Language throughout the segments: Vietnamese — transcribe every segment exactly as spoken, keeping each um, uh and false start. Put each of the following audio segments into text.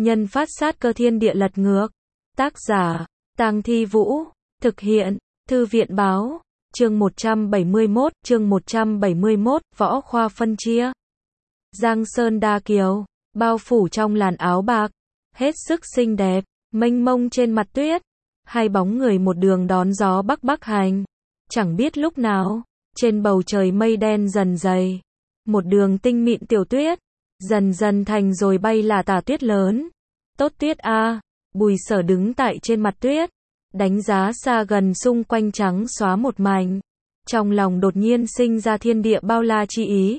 Nhân phát sát cơ thiên địa lật ngược. Tác giả, Tang Thi Vũ. Thực hiện, Thư viện báo. Chương một trăm bảy mươi mốt, chương một trăm bảy mươi mốt, võ khoa phân chia. Giang Sơn Đa Kiều, bao phủ trong làn áo bạc, hết sức xinh đẹp, mênh mông trên mặt tuyết. Hai bóng người một đường đón gió bắc bắc hành. Chẳng biết lúc nào, trên bầu trời mây đen dần dày. Một đường tinh mịn tiểu tuyết, dần dần thành rồi bay là tả tuyết lớn. Tốt tuyết a, Bùi Sở đứng tại trên mặt tuyết, đánh giá xa gần xung quanh trắng xóa một mảnh. Trong lòng đột nhiên sinh ra thiên địa bao la chi ý.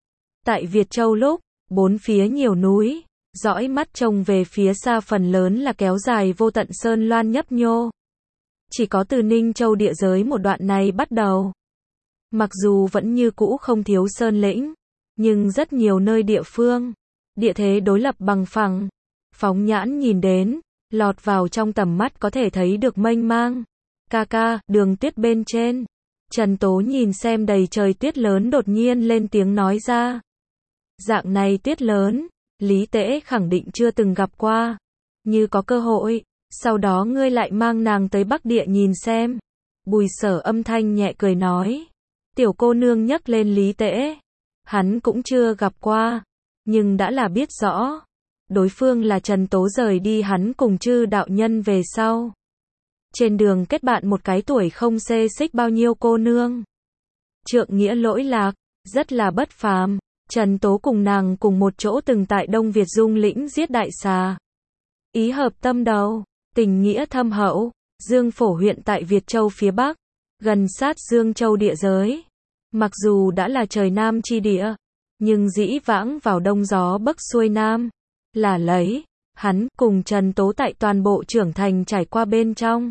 Tại Việt Châu lúc, bốn phía nhiều núi, dõi mắt trông về phía xa phần lớn là kéo dài vô tận sơn loan nhấp nhô. Chỉ có từ Ninh Châu địa giới một đoạn này bắt đầu. Mặc dù vẫn như cũ không thiếu sơn lĩnh, nhưng rất nhiều nơi địa phương, địa thế đối lập bằng phẳng. Phóng nhãn nhìn đến, lọt vào trong tầm mắt có thể thấy được mênh mang. Ca ca, đường tuyết bên trên. Trần Tố nhìn xem đầy trời tuyết lớn đột nhiên lên tiếng nói ra. Dạng này tuyết lớn, Lý Tễ khẳng định chưa từng gặp qua. Như có cơ hội, sau đó ngươi lại mang nàng tới Bắc Địa nhìn xem. Bùi Sở âm thanh nhẹ cười nói. Tiểu cô nương nhắc lên Lý Tễ. Hắn cũng chưa gặp qua, nhưng đã là biết rõ. Đối phương là Trần Tố rời đi hắn cùng chư đạo nhân về sau. Trên đường kết bạn một cái tuổi không xê xích bao nhiêu cô nương. Trượng nghĩa lỗi lạc, rất là bất phàm. Trần Tố cùng nàng cùng một chỗ từng tại Đông Việt Dung lĩnh giết đại xà. Ý hợp tâm đầu, tình nghĩa thâm hậu. Dương Phổ huyện tại Việt Châu phía Bắc, gần sát Dương Châu địa giới. Mặc dù đã là trời Nam chi địa, nhưng dĩ vãng vào đông gió bắc xuôi Nam. Là lấy, hắn cùng Trần Tố tại toàn bộ trưởng thành trải qua bên trong.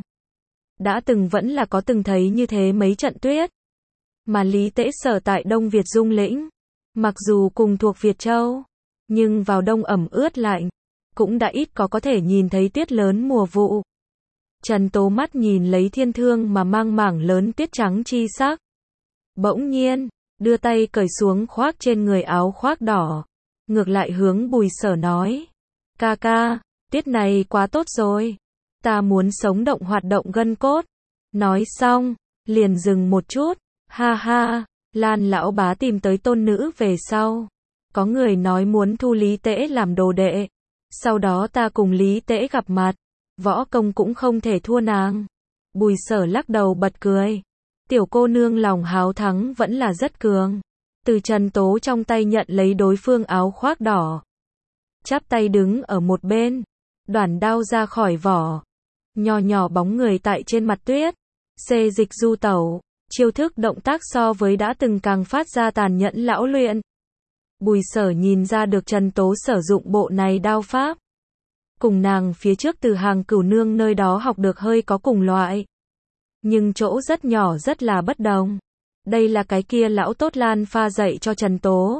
Đã từng vẫn là có từng thấy như thế mấy trận tuyết. Mà Lý Tễ sở tại Đông Việt Dung lĩnh, mặc dù cùng thuộc Việt Châu, nhưng vào đông ẩm ướt lạnh, cũng đã ít có có thể nhìn thấy tuyết lớn mùa vụ. Trần Tố mắt nhìn lấy thiên thương mà mang mảng lớn tuyết trắng chi sắc. Bỗng nhiên, đưa tay cởi xuống khoác trên người áo khoác đỏ. Ngược lại hướng Bùi Sở nói. Ca ca, tuyết này quá tốt rồi. Ta muốn sống động hoạt động gân cốt. Nói xong, liền dừng một chút. Ha ha, Lan lão bá tìm tới tôn nữ về sau. Có người nói muốn thu Lý Tễ làm đồ đệ. Sau đó ta cùng Lý Tễ gặp mặt. Võ công cũng không thể thua nàng. Bùi Sở lắc đầu bật cười. Tiểu cô nương lòng háo thắng vẫn là rất cường. Từ Trần Tố trong tay nhận lấy đối phương áo khoác đỏ. Chắp tay đứng ở một bên. Đoản đao ra khỏi vỏ. Nhỏ nhỏ bóng người tại trên mặt tuyết. Xê dịch du tẩu. Chiêu thức động tác so với đã từng càng phát ra tàn nhẫn lão luyện. Bùi Sở nhìn ra được Trần Tố sử dụng bộ này đao pháp. Cùng nàng phía trước từ Hàng Cửu Nương nơi đó học được hơi có cùng loại. Nhưng chỗ rất nhỏ rất là bất đồng. Đây là cái kia lão tốt Lan pha dạy cho Trần Tố.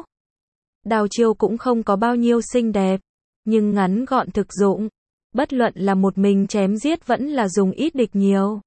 Đao chiêu cũng không có bao nhiêu xinh đẹp, nhưng ngắn gọn thực dụng. Bất luận là một mình chém giết vẫn là dùng ít địch nhiều.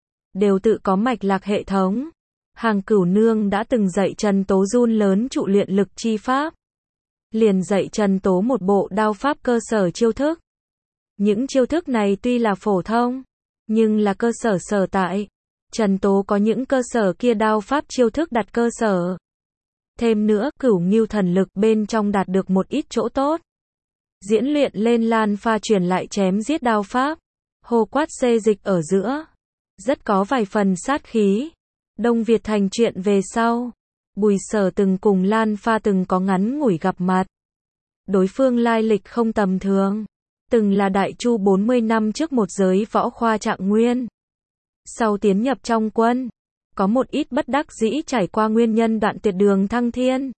Đều tự có mạch lạc hệ thống. Hàng Cửu Nương đã từng dạy Trần Tố run lớn trụ luyện lực chi pháp. Liền dạy Trần Tố một bộ đao pháp cơ sở chiêu thức. Những chiêu thức này tuy là phổ thông, nhưng là cơ sở sở tại. Trần Tố có những cơ sở kia đao pháp chiêu thức đặt cơ sở. Thêm nữa, Cửu Ngưu thần lực bên trong đạt được một ít chỗ tốt. Diễn luyện lên Lan pha truyền lại chém giết đao pháp. Hô quát xê dịch ở giữa. Rất có vài phần sát khí. Đông Việt thành chuyện về sau. Bùi Sở từng cùng Lan pha từng có ngắn ngủi gặp mặt. Đối phương lai lịch không tầm thường. Từng là đại chu bốn mươi năm trước một giới võ khoa trạng nguyên. Sau tiến nhập trong quân, có một ít bất đắc dĩ trải qua nguyên nhân đoạn tuyệt đường thăng thiên.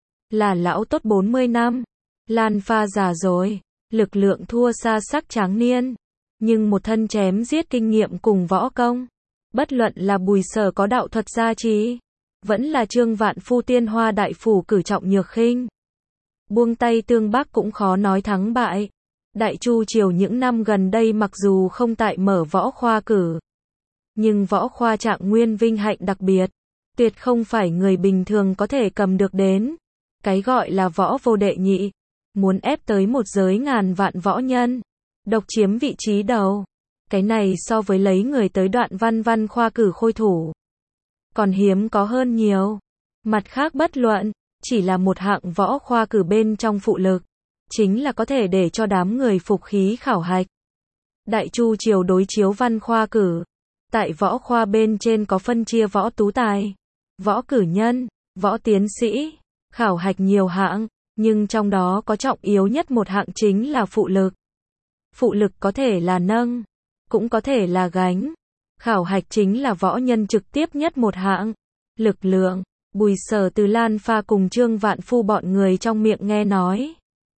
Là lão tốt bốn mươi năm, Lan pha già rồi, lực lượng thua xa sắc tráng niên, nhưng một thân chém giết kinh nghiệm cùng võ công. Bất luận là Bùi Sở có đạo thuật gia trì, vẫn là Trương Vạn Phu tiên hoa đại phủ cử trọng nhược khinh. Buông tay tương bắc cũng khó nói thắng bại. Đại chu triều những năm gần đây mặc dù không tại mở võ khoa cử, nhưng võ khoa trạng nguyên vinh hạnh đặc biệt, tuyệt không phải người bình thường có thể cầm được đến. Cái gọi là võ vô đệ nhị, muốn ép tới một giới ngàn vạn võ nhân, độc chiếm vị trí đầu. Cái này so với lấy người tới đoạn văn văn khoa cử khôi thủ, còn hiếm có hơn nhiều. Mặt khác bất luận, chỉ là một hạng võ khoa cử bên trong phụ lực, chính là có thể để cho đám người phục khí khảo hạch. Đại Chu triều đối chiếu văn khoa cử, tại võ khoa bên trên có phân chia võ tú tài, võ cử nhân, võ tiến sĩ, khảo hạch nhiều hạng, nhưng trong đó có trọng yếu nhất một hạng chính là phụ lực. Phụ lực có thể là nâng, cũng có thể là gánh. Khảo hạch chính là võ nhân trực tiếp nhất một hạng. Lực lượng, Bùi Sở từ Lan Pha cùng Trương Vạn Phu bọn người trong miệng nghe nói.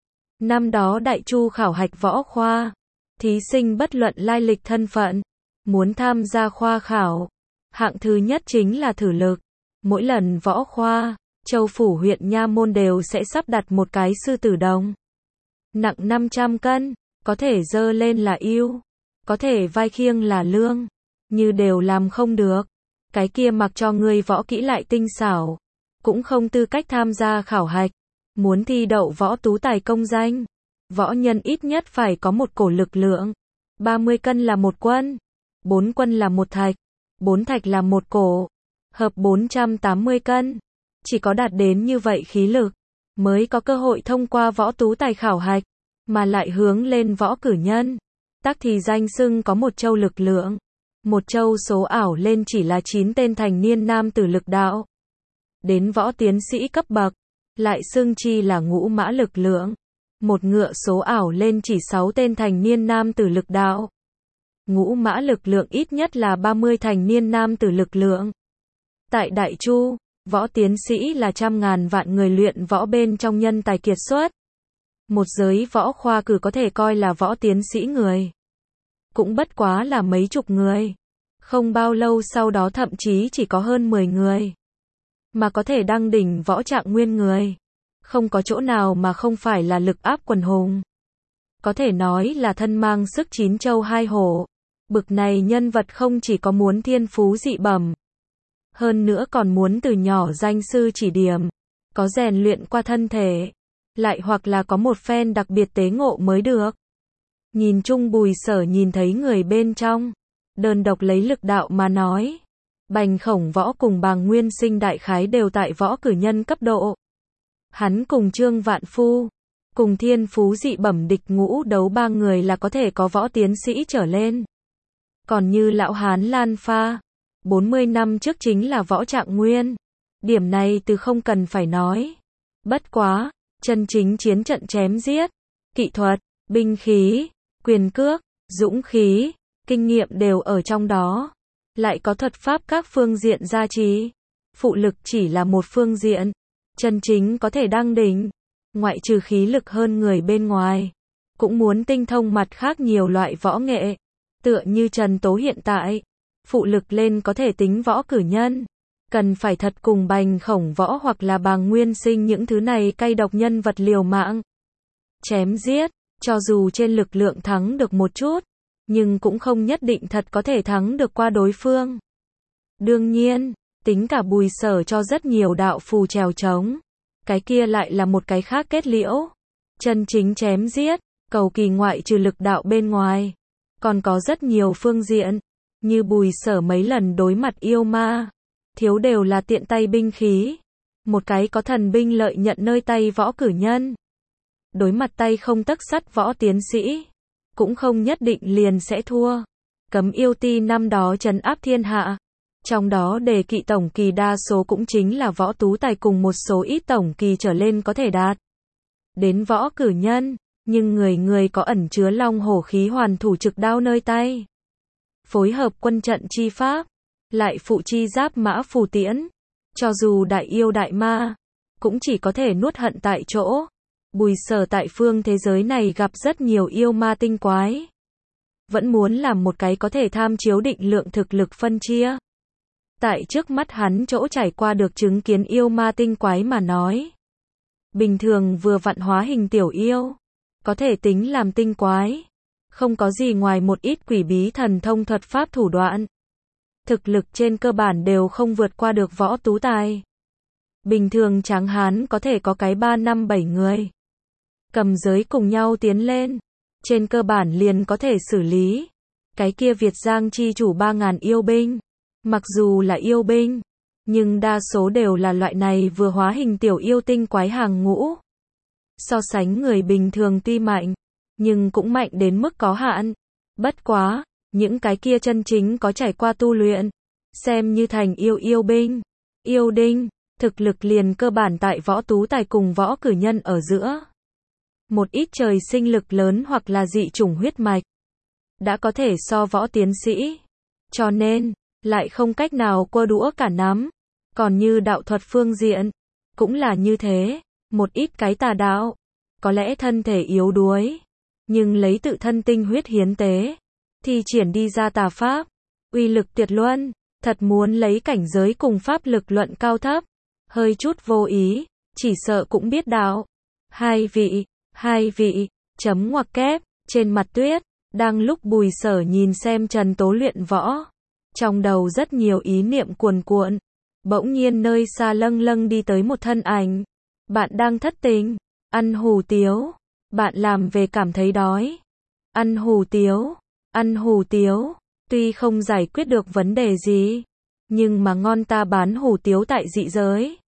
Năm đó Đại Chu khảo hạch võ khoa, thí sinh bất luận lai lịch thân phận, muốn tham gia khoa khảo, hạng thứ nhất chính là thử lực. Mỗi lần võ khoa, Châu phủ huyện nha môn đều sẽ sắp đặt một cái sư tử đồng. Nặng năm trăm cân, có thể dơ lên là yêu, có thể vai khiêng là lương, như đều làm không được. Cái kia mặc cho người võ kỹ lại tinh xảo, cũng không tư cách tham gia khảo hạch. Muốn thi đậu võ tú tài công danh, võ nhân ít nhất phải có một cổ lực lượng. ba mươi cân là một quân, bốn quân là một thạch, bốn thạch là một cổ, hợp bốn trăm tám mươi cân. Chỉ có đạt đến như vậy khí lực, mới có cơ hội thông qua võ tú tài khảo hạch, mà lại hướng lên võ cử nhân. Tắc thì danh xưng có một châu lực lượng. Một châu số ảo lên chỉ là chín tên thành niên nam tử lực đạo. Đến võ tiến sĩ cấp bậc, lại xưng chi là ngũ mã lực lượng. Một ngựa số ảo lên chỉ sáu tên thành niên nam tử lực đạo. Ngũ mã lực lượng ít nhất là ba mươi thành niên nam tử lực lượng. Tại Đại Chu, võ tiến sĩ là trăm ngàn vạn người luyện võ bên trong nhân tài kiệt xuất. Một giới võ khoa cử có thể coi là võ tiến sĩ người, cũng bất quá là mấy chục người. Không bao lâu sau đó thậm chí chỉ có hơn mười người. Mà có thể đăng đỉnh võ trạng nguyên người, không có chỗ nào mà không phải là lực áp quần hùng. Có thể nói là thân mang sức chín châu hai hổ. Bực này nhân vật không chỉ có muốn thiên phú dị bẩm, hơn nữa còn muốn từ nhỏ danh sư chỉ điểm, có rèn luyện qua thân thể, lại hoặc là có một phen đặc biệt tế ngộ mới được. Nhìn chung Bùi Sở nhìn thấy người bên trong, đơn độc lấy lực đạo mà nói, Bành Khổng Võ cùng Bàng Nguyên Sinh đại khái đều tại võ cử nhân cấp độ. Hắn cùng Trương Vạn Phu, cùng thiên phú dị bẩm địch ngũ đấu ba người là có thể có võ tiến sĩ trở lên. Còn như lão hán Lan Pha, bốn mươi năm trước chính là võ trạng nguyên. Điểm này từ không cần phải nói. Bất quá, chân chính chiến trận chém giết, kỹ thuật, binh khí, quyền cước, dũng khí, kinh nghiệm đều ở trong đó. Lại có thuật pháp các phương diện gia trì. Phụ lực chỉ là một phương diện. Chân chính có thể đăng đỉnh, ngoại trừ khí lực hơn người bên ngoài, cũng muốn tinh thông mặt khác nhiều loại võ nghệ. Tựa như Trần Tố hiện tại, phụ lực lên có thể tính võ cử nhân. Cần phải thật cùng Bành Khổng Võ hoặc là Bàng Nguyên Sinh những thứ này cay độc nhân vật liều mạng. Chém giết, cho dù trên lực lượng thắng được một chút, nhưng cũng không nhất định thật có thể thắng được qua đối phương. Đương nhiên, tính cả Bùi Sở cho rất nhiều đạo phù trèo trống, cái kia lại là một cái khác kết liễu. Chân chính chém giết, cầu kỳ ngoại trừ lực đạo bên ngoài, còn có rất nhiều phương diện, như Bùi Sở mấy lần đối mặt yêu ma, thiếu đều là tiện tay binh khí. Một cái có thần binh lợi nhận nơi tay võ cử nhân, đối mặt tay không tấc sắt võ tiến sĩ, cũng không nhất định liền sẽ thua. Cấm yêu ti năm đó trấn áp thiên hạ, trong đó đề kỵ tổng kỳ đa số cũng chính là võ tú tài cùng một số ít tổng kỳ trở lên có thể đạt đến võ cử nhân, nhưng người người có ẩn chứa long hổ khí hoàn thủ trực đao nơi tay, phối hợp quân trận chi pháp, lại phụ chi giáp mã phù tiễn, cho dù đại yêu đại ma, cũng chỉ có thể nuốt hận tại chỗ. Bùi Sở tại phương thế giới này gặp rất nhiều yêu ma tinh quái, vẫn muốn làm một cái có thể tham chiếu định lượng thực lực phân chia. Tại trước mắt hắn chỗ trải qua được chứng kiến yêu ma tinh quái mà nói, bình thường vừa vặn hóa hình tiểu yêu, có thể tính làm tinh quái, không có gì ngoài một ít quỷ bí thần thông thuật pháp thủ đoạn. Thực lực trên cơ bản đều không vượt qua được võ tú tài. Bình thường tráng hán có thể có cái ba năm bảy người. cầm giới cùng nhau tiến lên, trên cơ bản liền có thể xử lý. Cái kia Việt Giang chi chủ ba ngàn yêu binh, mặc dù là yêu binh, nhưng đa số đều là loại này vừa hóa hình tiểu yêu tinh quái hàng ngũ. So sánh người bình thường tuy mạnh, nhưng cũng mạnh đến mức có hạn. Bất quá, những cái kia chân chính có trải qua tu luyện, xem như thành yêu yêu binh, yêu đinh, thực lực liền cơ bản tại võ tú tài cùng võ cử nhân ở giữa. Một ít trời sinh lực lớn hoặc là dị chủng huyết mạch, đã có thể so võ tiến sĩ. Cho nên, lại không cách nào quơ đũa cả nắm. Còn như đạo thuật phương diện, cũng là như thế. Một ít cái tà đạo, có lẽ thân thể yếu đuối, nhưng lấy tự thân tinh huyết hiến tế, thì triển đi ra tà pháp, uy lực tuyệt luân. Thật muốn lấy cảnh giới cùng pháp lực luận cao thấp, hơi chút vô ý, chỉ sợ cũng biết đạo. Hai vị, hai vị, chấm ngoặc kép, trên mặt tuyết, đang lúc Bùi Sở nhìn xem Trần Tố luyện võ, trong đầu rất nhiều ý niệm cuồn cuộn, bỗng nhiên nơi xa lâng lâng đi tới một thân ảnh. Bạn đang thất tình, ăn hủ tiếu, bạn làm về cảm thấy đói, ăn hủ tiếu, ăn hủ tiếu, tuy không giải quyết được vấn đề gì, nhưng mà ngon ta bán hủ tiếu tại dị giới.